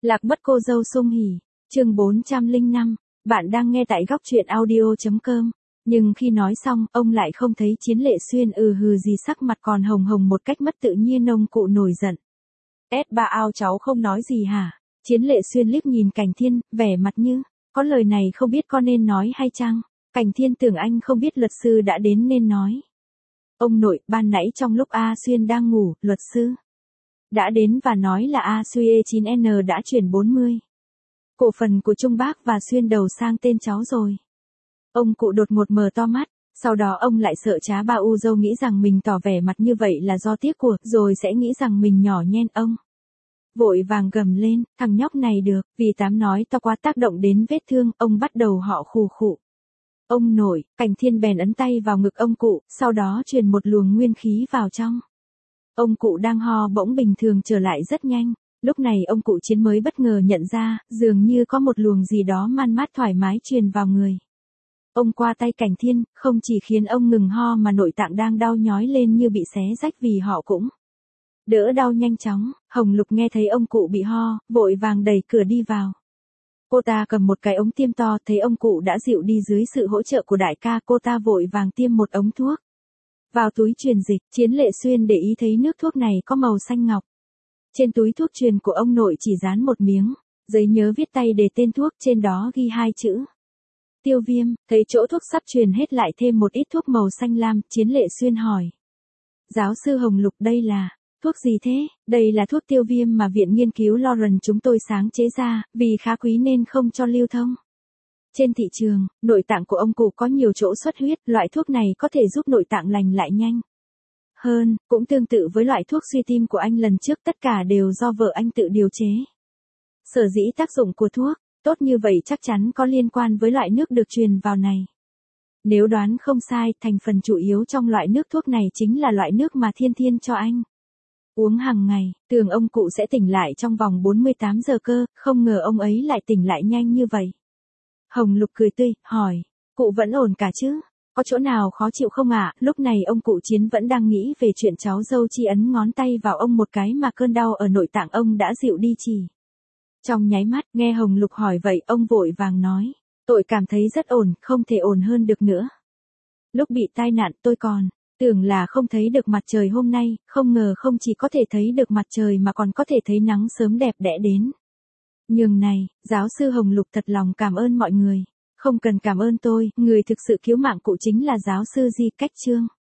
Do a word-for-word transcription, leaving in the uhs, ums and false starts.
Lạc mất cô dâu sum hỉ, chương bốn trăm lẻ năm, bạn đang nghe tại góc truyện audio chấm com. Nhưng khi nói xong, ông lại không thấy Chiến Lệ Xuyên ừ hừ gì, sắc mặt còn hồng hồng một cách mất tự nhiên. Ông cụ nổi giận. Ét ba ao cháu không nói gì hả? Chiến Lệ Xuyên liếc nhìn Cảnh Thiên, vẻ mặt như, có lời này không biết con nên nói hay chăng? Cảnh Thiên tưởng anh không biết luật sư đã đến nên nói. Ông nội, ban nãy trong lúc A Xuyên đang ngủ, luật sư đã đến và nói là A Xuyên E chín N đã chuyển bốn mươi cổ phần của Trung Bác và Xuyên đầu sang tên cháu rồi. Ông cụ đột ngột mở to mắt, sau đó ông lại sợ Trá Ba U Dâu nghĩ rằng mình tỏ vẻ mặt như vậy là do tiếc của, rồi sẽ nghĩ rằng mình nhỏ nhen. Ông vội vàng gầm lên, thằng nhóc này được, vì Tám nói to quá tác động đến vết thương. Ông bắt đầu họ khù khụ. Ông nội, Cảnh Thiên bèn ấn tay vào ngực ông cụ, sau đó truyền một luồng nguyên khí vào trong. Ông cụ đang ho bỗng bình thường trở lại rất nhanh. Lúc này ông cụ Chiến mới bất ngờ nhận ra, dường như có một luồng gì đó man mát thoải mái truyền vào người. Ông qua tay Cảnh Thiên, không chỉ khiến ông ngừng ho mà nội tạng đang đau nhói lên như bị xé rách vì họ cũng đỡ đau nhanh chóng. Hồng Lục nghe thấy ông cụ bị ho, vội vàng đẩy cửa đi vào. Cô ta cầm một cái ống tiêm to, thấy ông cụ đã dịu đi dưới sự hỗ trợ của đại ca, cô ta vội vàng tiêm một ống thuốc vào túi truyền dịch. Chiến Lệ Xuyên để ý thấy nước thuốc này có màu xanh ngọc. Trên túi thuốc truyền của ông nội chỉ dán một miếng giấy nhớ viết tay để tên thuốc, trên đó ghi hai chữ tiêu viêm. Thấy chỗ thuốc sắp truyền hết lại thêm một ít thuốc màu xanh lam, Chiến Lệ Xuyên hỏi. Giáo sư Hồng Lục, đây là thuốc gì thế? Đây là thuốc tiêu viêm mà Viện Nghiên cứu Lauren chúng tôi sáng chế ra, vì khá quý nên không cho lưu thông trên thị trường. Nội tạng của ông cụ có nhiều chỗ xuất huyết, loại thuốc này có thể giúp nội tạng lành lại nhanh hơn, cũng tương tự với loại thuốc suy tim của anh lần trước, tất cả đều do vợ anh tự điều chế. Sở dĩ tác dụng của thuốc tốt như vậy chắc chắn có liên quan với loại nước được truyền vào này. Nếu đoán không sai, thành phần chủ yếu trong loại nước thuốc này chính là loại nước mà Thiên Thiên cho anh uống hàng ngày. Tưởng ông cụ sẽ tỉnh lại trong vòng bốn mươi tám giờ cơ, không ngờ ông ấy lại tỉnh lại nhanh như vậy. Hồng Lục cười tươi, hỏi, cụ vẫn ổn cả chứ? Có chỗ nào khó chịu không ạ? À? Lúc này ông cụ Chiến vẫn đang nghĩ về chuyện cháu dâu Chi ấn ngón tay vào ông một cái mà cơn đau ở nội tạng ông đã dịu đi chỉ trong nháy mắt. Nghe Hồng Lục hỏi vậy, ông vội vàng nói, tôi cảm thấy rất ổn, không thể ổn hơn được nữa. Lúc bị tai nạn tôi còn tưởng là không thấy được mặt trời hôm nay, không ngờ không chỉ có thể thấy được mặt trời mà còn có thể thấy nắng sớm đẹp đẽ đến nhường này. Giáo sư Hồng Lục thật lòng cảm ơn mọi người. Không cần cảm ơn tôi, người thực sự cứu mạng cụ chính là giáo sư Di Cách Trương.